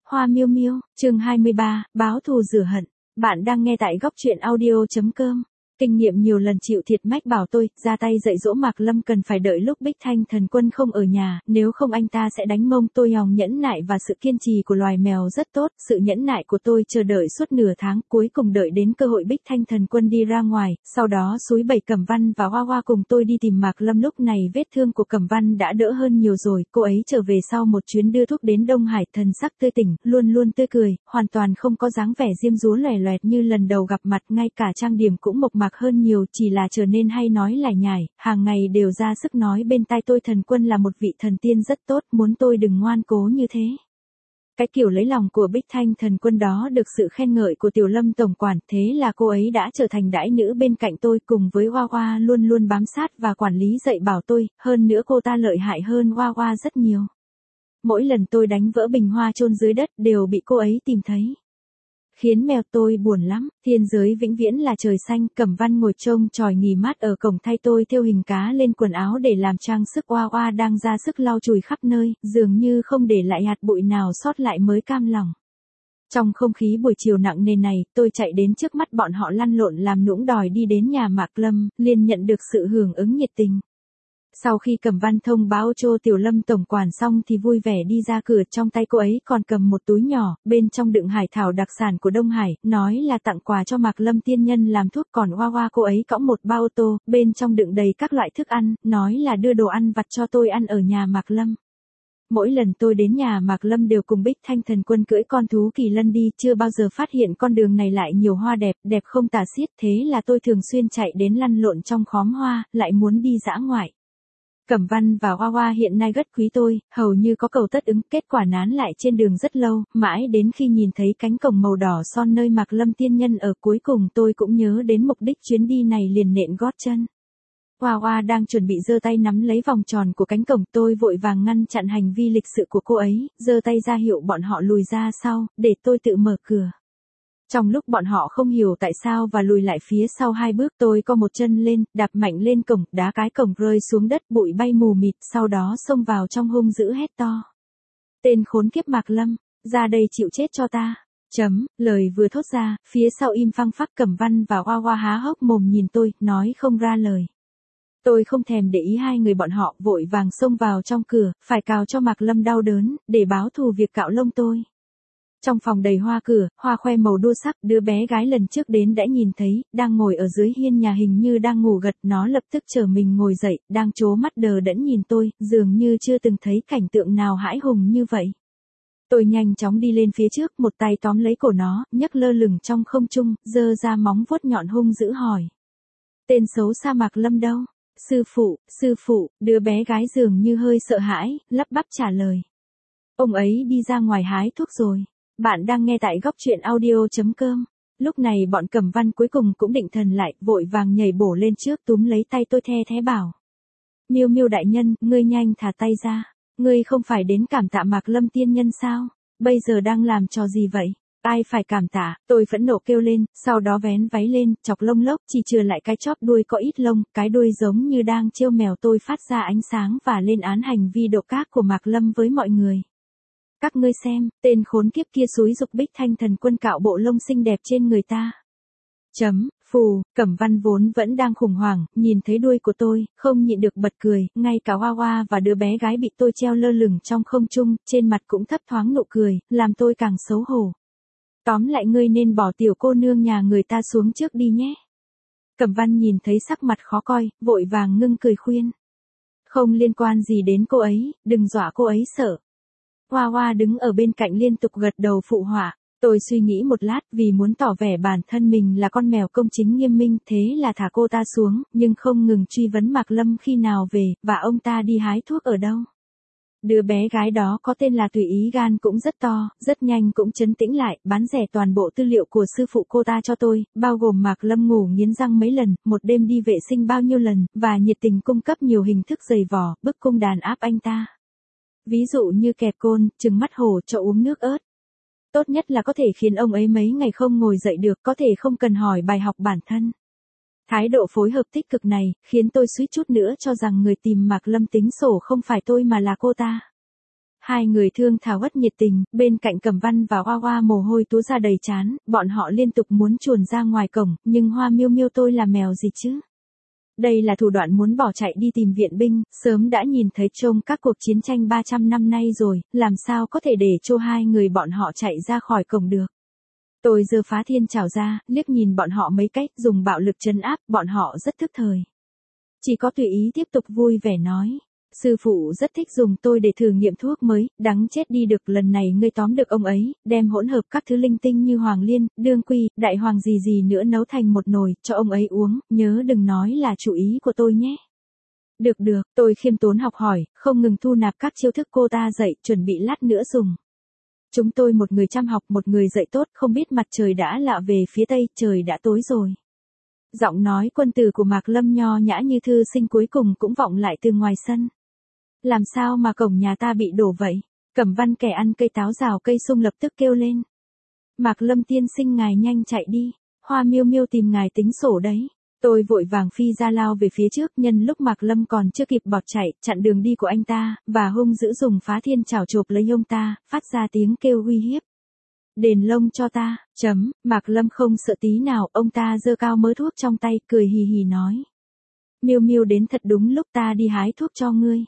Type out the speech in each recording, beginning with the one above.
Hoa miêu miêu, chương 23, báo thù rửa hận. Bạn đang nghe tại góc truyện audio.com. Kinh nghiệm nhiều lần chịu thiệt mách bảo tôi, ra tay dạy dỗ Mạc Lâm cần phải đợi lúc Bích Thanh Thần Quân không ở nhà, nếu không anh ta sẽ đánh mông tôi. Lòng nhẫn nại và sự kiên trì của loài mèo rất tốt, sự nhẫn nại của tôi chờ đợi suốt nửa tháng, cuối cùng đợi đến cơ hội Bích Thanh Thần Quân đi ra ngoài, sau đó xúi bẩy Cẩm Văn và Hoa Hoa cùng tôi đi tìm Mạc Lâm. Lúc này vết thương của Cẩm Văn đã đỡ hơn nhiều rồi, cô ấy trở về sau một chuyến đưa thuốc đến Đông Hải, thần sắc tươi tỉnh, luôn luôn tươi cười, hoàn toàn không có dáng vẻ diêm dúa lòe loẹt như lần đầu gặp mặt, ngay cả trang điểm cũng mộc mạc hơn nhiều, chỉ là trở nên hay nói lải nhải, hàng ngày đều ra sức nói bên tai tôi Thần Quân là một vị thần tiên rất tốt, muốn tôi đừng ngoan cố như thế. Cái kiểu lấy lòng của Bích Thanh Thần Quân đó được sự khen ngợi của Tiểu Lâm tổng quản, thế là cô ấy đã trở thành đãi nữ bên cạnh tôi, cùng với Hoa Hoa luôn luôn bám sát và quản lý dạy bảo tôi, hơn nữa cô ta lợi hại hơn Hoa Hoa rất nhiều. Mỗi lần tôi đánh vỡ bình hoa chôn dưới đất đều bị cô ấy tìm thấy. Khiến mèo tôi buồn lắm, thiên giới vĩnh viễn là trời xanh. Cẩm Văn ngồi trông chòi nghỉ mát ở cổng thay tôi thêu hình cá lên quần áo để làm trang sức. Hoa Hoa đang ra sức lau chùi khắp nơi, dường như không để lại hạt bụi nào sót lại mới cam lòng. Trong không khí buổi chiều nặng nề này, tôi chạy đến trước mắt bọn họ lăn lộn làm nũng đòi đi đến nhà Mạc Lâm, liền nhận được sự hưởng ứng nhiệt tình. Sau khi Cẩm Văn thông báo cho Tiểu Lâm tổng quản xong thì vui vẻ đi ra cửa, trong tay cô ấy còn cầm một túi nhỏ, bên trong đựng hải thảo đặc sản của Đông Hải, nói là tặng quà cho Mạc Lâm tiên nhân làm thuốc. Còn Hoa Hoa cô ấy cõng một bao ô tô, bên trong đựng đầy các loại thức ăn, nói là đưa đồ ăn vặt cho tôi ăn ở nhà Mạc Lâm. Mỗi lần tôi đến nhà Mạc Lâm đều cùng Bích Thanh Thần Quân cưỡi con thú kỳ lân đi, chưa bao giờ phát hiện con đường này lại nhiều hoa đẹp, đẹp không tả xiết, thế là tôi thường xuyên chạy đến lăn lộn trong khóm hoa, lại muốn đi dã ngoại. Cẩm Văn và Hoa Hoa hiện nay rất quý tôi, hầu như có cầu tất ứng, kết quả nán lại trên đường rất lâu, mãi đến khi nhìn thấy cánh cổng màu đỏ son nơi Mạc Lâm tiên nhân ở, cuối cùng tôi cũng nhớ đến mục đích chuyến đi này, liền nện gót chân. Hoa Hoa đang chuẩn bị giơ tay nắm lấy vòng tròn của cánh cổng, tôi vội vàng ngăn chặn hành vi lịch sự của cô ấy, giơ tay ra hiệu bọn họ lùi ra sau, để tôi tự mở cửa. Trong lúc bọn họ không hiểu tại sao và lùi lại phía sau 2 bước, tôi co một chân lên, đạp mạnh lên cổng, đá cái cổng rơi xuống đất, bụi bay mù mịt, sau đó xông vào trong hung dữ hét to. Tên khốn kiếp Mạc Lâm, ra đây chịu chết cho ta. Lời vừa thốt ra, phía sau im phăng phắc. Cẩm Văn và Hoa Hoa há hốc mồm nhìn tôi, nói không ra lời. Tôi không thèm để ý hai người bọn họ, vội vàng xông vào trong cửa, phải cào cho Mạc Lâm đau đớn, để báo thù việc cạo lông tôi. Trong phòng đầy hoa cửa, hoa khoe màu đua sắc, đứa bé gái lần trước đến đã nhìn thấy, đang ngồi ở dưới hiên nhà hình như đang ngủ gật, nó lập tức trở mình ngồi dậy, đang trố mắt đờ đẫn nhìn tôi, dường như chưa từng thấy cảnh tượng nào hãi hùng như vậy. Tôi nhanh chóng đi lên phía trước, một tay tóm lấy cổ nó, nhấc lơ lửng trong không trung, giơ ra móng vuốt nhọn hung dữ hỏi. Tên xấu xa Mạc Lâm đâu? Sư phụ, đứa bé gái dường như hơi sợ hãi, lắp bắp trả lời. Ông ấy đi ra ngoài hái thuốc rồi. Bạn đang nghe tại góc truyện audio.com. Lúc này bọn Cẩm Văn cuối cùng cũng định thần lại, vội vàng nhảy bổ lên trước túm lấy tay tôi the thé bảo. Miêu miêu đại nhân, ngươi nhanh thả tay ra. Ngươi không phải đến cảm tạ Mạc Lâm tiên nhân sao? Bây giờ đang làm trò gì vậy? Ai phải cảm tạ? Tôi phẫn nộ kêu lên, sau đó vén váy lên, chọc lông lốc, chỉ chừa lại cái chóp đuôi có ít lông, cái đuôi giống như đang trêu mèo. Tôi phát ra ánh sáng và lên án hành vi độc ác của Mạc Lâm với mọi người. Các ngươi xem, tên khốn kiếp kia xúi giục Bích Thanh Thần Quân cạo bộ lông xinh đẹp trên người ta. Phù, Cẩm Văn vốn vẫn đang khủng hoảng, nhìn thấy đuôi của tôi, không nhịn được bật cười, ngay cả Hoa Hoa và đứa bé gái bị tôi treo lơ lửng trong không trung, trên mặt cũng thấp thoáng nụ cười, làm tôi càng xấu hổ. Tóm lại ngươi nên bỏ tiểu cô nương nhà người ta xuống trước đi nhé. Cẩm Văn nhìn thấy sắc mặt khó coi, vội vàng ngưng cười khuyên. Không liên quan gì đến cô ấy, đừng dọa cô ấy sợ. Hoa Hoa đứng ở bên cạnh liên tục gật đầu phụ họa. Tôi suy nghĩ một lát, vì muốn tỏ vẻ bản thân mình là con mèo công chính nghiêm minh, thế là thả cô ta xuống, nhưng không ngừng truy vấn Mạc Lâm khi nào về, và ông ta đi hái thuốc ở đâu. Đứa bé gái đó có tên là Tùy Ý, gan cũng rất to, rất nhanh cũng trấn tĩnh lại, bán rẻ toàn bộ tư liệu của sư phụ cô ta cho tôi, bao gồm Mạc Lâm ngủ nghiến răng mấy lần, một đêm đi vệ sinh bao nhiêu lần, và nhiệt tình cung cấp nhiều hình thức giày vò, bức cung đàn áp anh ta. Ví dụ như kẹp côn, trừng mắt hổ, cho uống nước ớt. Tốt nhất là có thể khiến ông ấy mấy ngày không ngồi dậy được, có thể không cần hỏi bài học bản thân. Thái độ phối hợp tích cực này, khiến tôi suýt chút nữa cho rằng người tìm Mạc Lâm tính sổ không phải tôi mà là cô ta. Hai người thương thảo rất nhiệt tình, bên cạnh Cẩm Văn và Hoa Hoa mồ hôi túa ra đầy trán, bọn họ liên tục muốn chuồn ra ngoài cổng, nhưng Hoa Miêu Miêu tôi là mèo gì chứ? Đây là thủ đoạn muốn bỏ chạy đi tìm viện binh, sớm đã nhìn thấy trong các cuộc chiến tranh 300 năm nay rồi, làm sao có thể để cho hai người bọn họ chạy ra khỏi cổng được. Tôi giơ phá thiên trảo ra, liếc nhìn bọn họ mấy cách, dùng bạo lực trấn áp, bọn họ rất thức thời. Chỉ có tùy ý tiếp tục vui vẻ nói. Sư phụ rất thích dùng tôi để thử nghiệm thuốc mới, đáng chết đi được, lần này ngươi tóm được ông ấy, đem hỗn hợp các thứ linh tinh như hoàng liên, đương quy, đại hoàng gì gì nữa nấu thành một nồi, cho ông ấy uống, nhớ đừng nói là chủ ý của tôi nhé. Được được, tôi khiêm tốn học hỏi, không ngừng thu nạp các chiêu thức cô ta dạy, chuẩn bị lát nữa dùng. Chúng tôi một người chăm học, một người dạy tốt, không biết mặt trời đã lạ về phía tây, trời đã tối rồi. Giọng nói quân tử của Mạc Lâm nho nhã như thư sinh cuối cùng cũng vọng lại từ ngoài sân. Làm sao mà cổng nhà ta bị đổ vậy? Cẩm Văn kẻ ăn cây táo rào cây sung lập tức kêu lên. Mạc Lâm tiên sinh ngài nhanh chạy đi, Hoa Miêu Miêu tìm ngài tính sổ đấy. Tôi vội vàng phi ra lao về phía trước, nhân lúc Mạc Lâm còn chưa kịp bỏ chạy, chặn đường đi của anh ta, và hung dữ dùng phá thiên chảo chộp lấy ông ta, phát ra tiếng kêu uy hiếp. Đền lông cho ta, Mạc Lâm không sợ tí nào, ông ta giơ cao mớ thuốc trong tay, cười hì hì nói. Miêu Miêu đến thật đúng lúc, ta đi hái thuốc cho ngươi.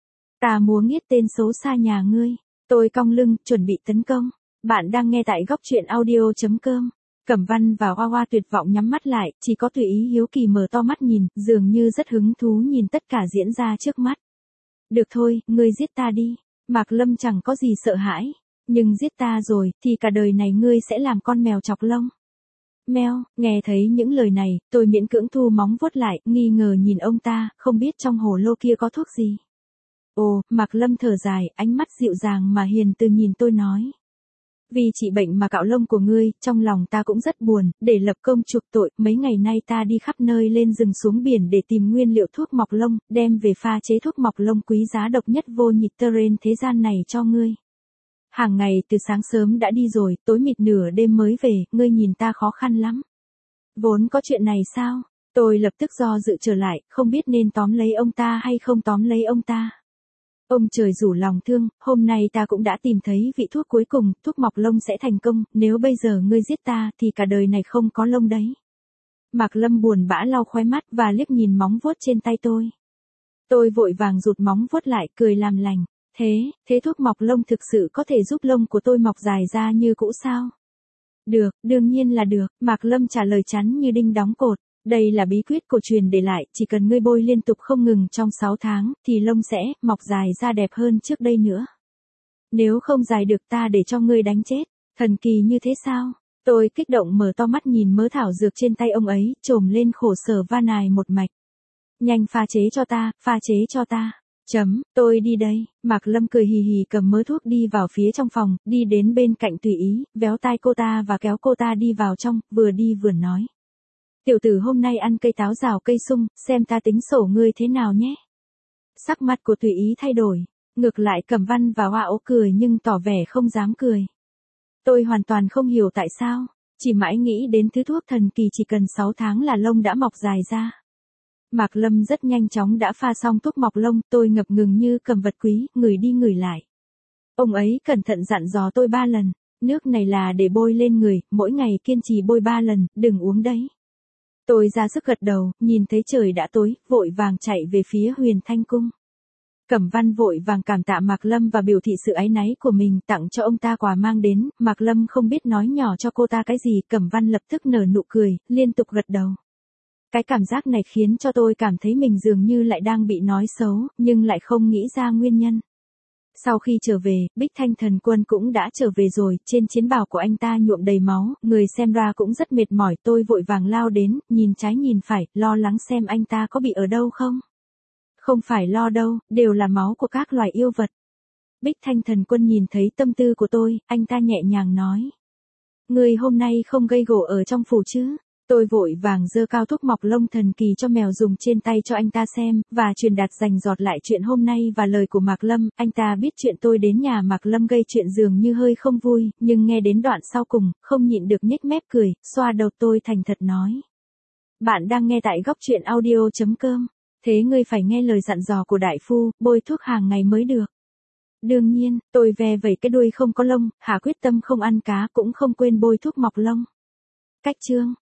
Ta múa nghiết tên xấu xa nhà ngươi. Tôi cong lưng, chuẩn bị tấn công. Bạn đang nghe tại góc truyện audio.com. Cẩm Văn và Hoa Hoa tuyệt vọng nhắm mắt lại, chỉ có tùy ý hiếu kỳ mở to mắt nhìn, dường như rất hứng thú nhìn tất cả diễn ra trước mắt. Được thôi, ngươi giết ta đi. Mạc Lâm chẳng có gì sợ hãi. Nhưng giết ta rồi, thì cả đời này ngươi sẽ làm con mèo chọc lông. Mèo, nghe thấy những lời này, tôi miễn cưỡng thu móng vuốt lại, nghi ngờ nhìn ông ta, không biết trong hồ lô kia có thuốc gì. Ồ, Mạc Lâm thở dài, ánh mắt dịu dàng mà hiền từ nhìn tôi nói. Vì trị bệnh mà cạo lông của ngươi, trong lòng ta cũng rất buồn, để lập công chuộc tội, mấy ngày nay ta đi khắp nơi lên rừng xuống biển để tìm nguyên liệu thuốc mọc lông, đem về pha chế thuốc mọc lông quý giá độc nhất vô nhị trên thế gian này cho ngươi. Hàng ngày từ sáng sớm đã đi rồi, tối mịt nửa đêm mới về, ngươi nhìn ta khó khăn lắm. Vốn có chuyện này sao? Tôi lập tức do dự trở lại, không biết nên tóm lấy ông ta hay không tóm lấy ông ta. Ông trời rủ lòng thương, hôm nay ta cũng đã tìm thấy vị thuốc cuối cùng, thuốc mọc lông sẽ thành công, nếu bây giờ ngươi giết ta thì cả đời này không có lông đấy. Mạc Lâm buồn bã lau khóe mắt và liếc nhìn móng vuốt trên tay tôi. Tôi vội vàng rụt móng vuốt lại, cười làm lành. Thế thuốc mọc lông thực sự có thể giúp lông của tôi mọc dài ra như cũ sao? Được, đương nhiên là được, Mạc Lâm trả lời chắn như đinh đóng cột. Đây là bí quyết cổ truyền để lại, chỉ cần ngươi bôi liên tục không ngừng trong 6 tháng, thì lông sẽ mọc dài ra đẹp hơn trước đây nữa. Nếu không dài được ta để cho ngươi đánh chết, thần kỳ như thế sao? Tôi kích động mở to mắt nhìn mớ thảo dược trên tay ông ấy, trồm lên khổ sở van nài một mạch. Nhanh pha chế cho ta, pha chế cho ta. Tôi đi đây, Mạc Lâm cười hì hì cầm mớ thuốc đi vào phía trong phòng, đi đến bên cạnh tùy ý, véo tai cô ta và kéo cô ta đi vào trong, vừa đi vừa nói. Tiểu tử hôm nay ăn cây táo rào cây sung, xem ta tính sổ ngươi thế nào nhé. Sắc mặt của tùy ý thay đổi, ngược lại Cẩm Văn và Hoa Ố cười nhưng tỏ vẻ không dám cười. Tôi hoàn toàn không hiểu tại sao, chỉ mãi nghĩ đến thứ thuốc thần kỳ chỉ cần 6 tháng là lông đã mọc dài ra. Mạc Lâm rất nhanh chóng đã pha xong thuốc mọc lông, tôi ngập ngừng như cầm vật quý, ngửi đi ngửi lại. Ông ấy cẩn thận dặn dò tôi 3 lần, nước này là để bôi lên người, mỗi ngày kiên trì bôi 3 lần, đừng uống đấy. Tôi ra sức gật đầu, nhìn thấy trời đã tối, vội vàng chạy về phía Huyền Thanh Cung. Cẩm Văn vội vàng cảm tạ Mạc Lâm và biểu thị sự áy náy của mình, tặng cho ông ta quà mang đến, Mạc Lâm không biết nói nhỏ cho cô ta cái gì, Cẩm Văn lập tức nở nụ cười, liên tục gật đầu. Cái cảm giác này khiến cho tôi cảm thấy mình dường như lại đang bị nói xấu, nhưng lại không nghĩ ra nguyên nhân. Sau khi trở về, Bích Thanh Thần Quân cũng đã trở về rồi, trên chiến bào của anh ta nhuộm đầy máu, người xem ra cũng rất mệt mỏi, tôi vội vàng lao đến, nhìn trái nhìn phải, lo lắng xem anh ta có bị ở đâu không. Không phải lo đâu, đều là máu của các loài yêu vật. Bích Thanh Thần Quân nhìn thấy tâm tư của tôi, anh ta nhẹ nhàng nói. Người hôm nay không gây gổ ở trong phủ chứ? Tôi vội vàng giơ cao thuốc mọc lông thần kỳ cho mèo dùng trên tay cho anh ta xem, và truyền đạt dành dọt lại chuyện hôm nay và lời của Mạc Lâm, anh ta biết chuyện tôi đến nhà Mạc Lâm gây chuyện dường như hơi không vui, nhưng nghe đến đoạn sau cùng, không nhịn được nhếch mép cười, xoa đầu tôi thành thật nói. Bạn đang nghe tại góc truyện audio.com, thế ngươi phải nghe lời dặn dò của đại phu, bôi thuốc hàng ngày mới được. Đương nhiên, tôi ve vẩy cái đuôi không có lông, hạ quyết tâm không ăn cá cũng không quên bôi thuốc mọc lông. Cách chương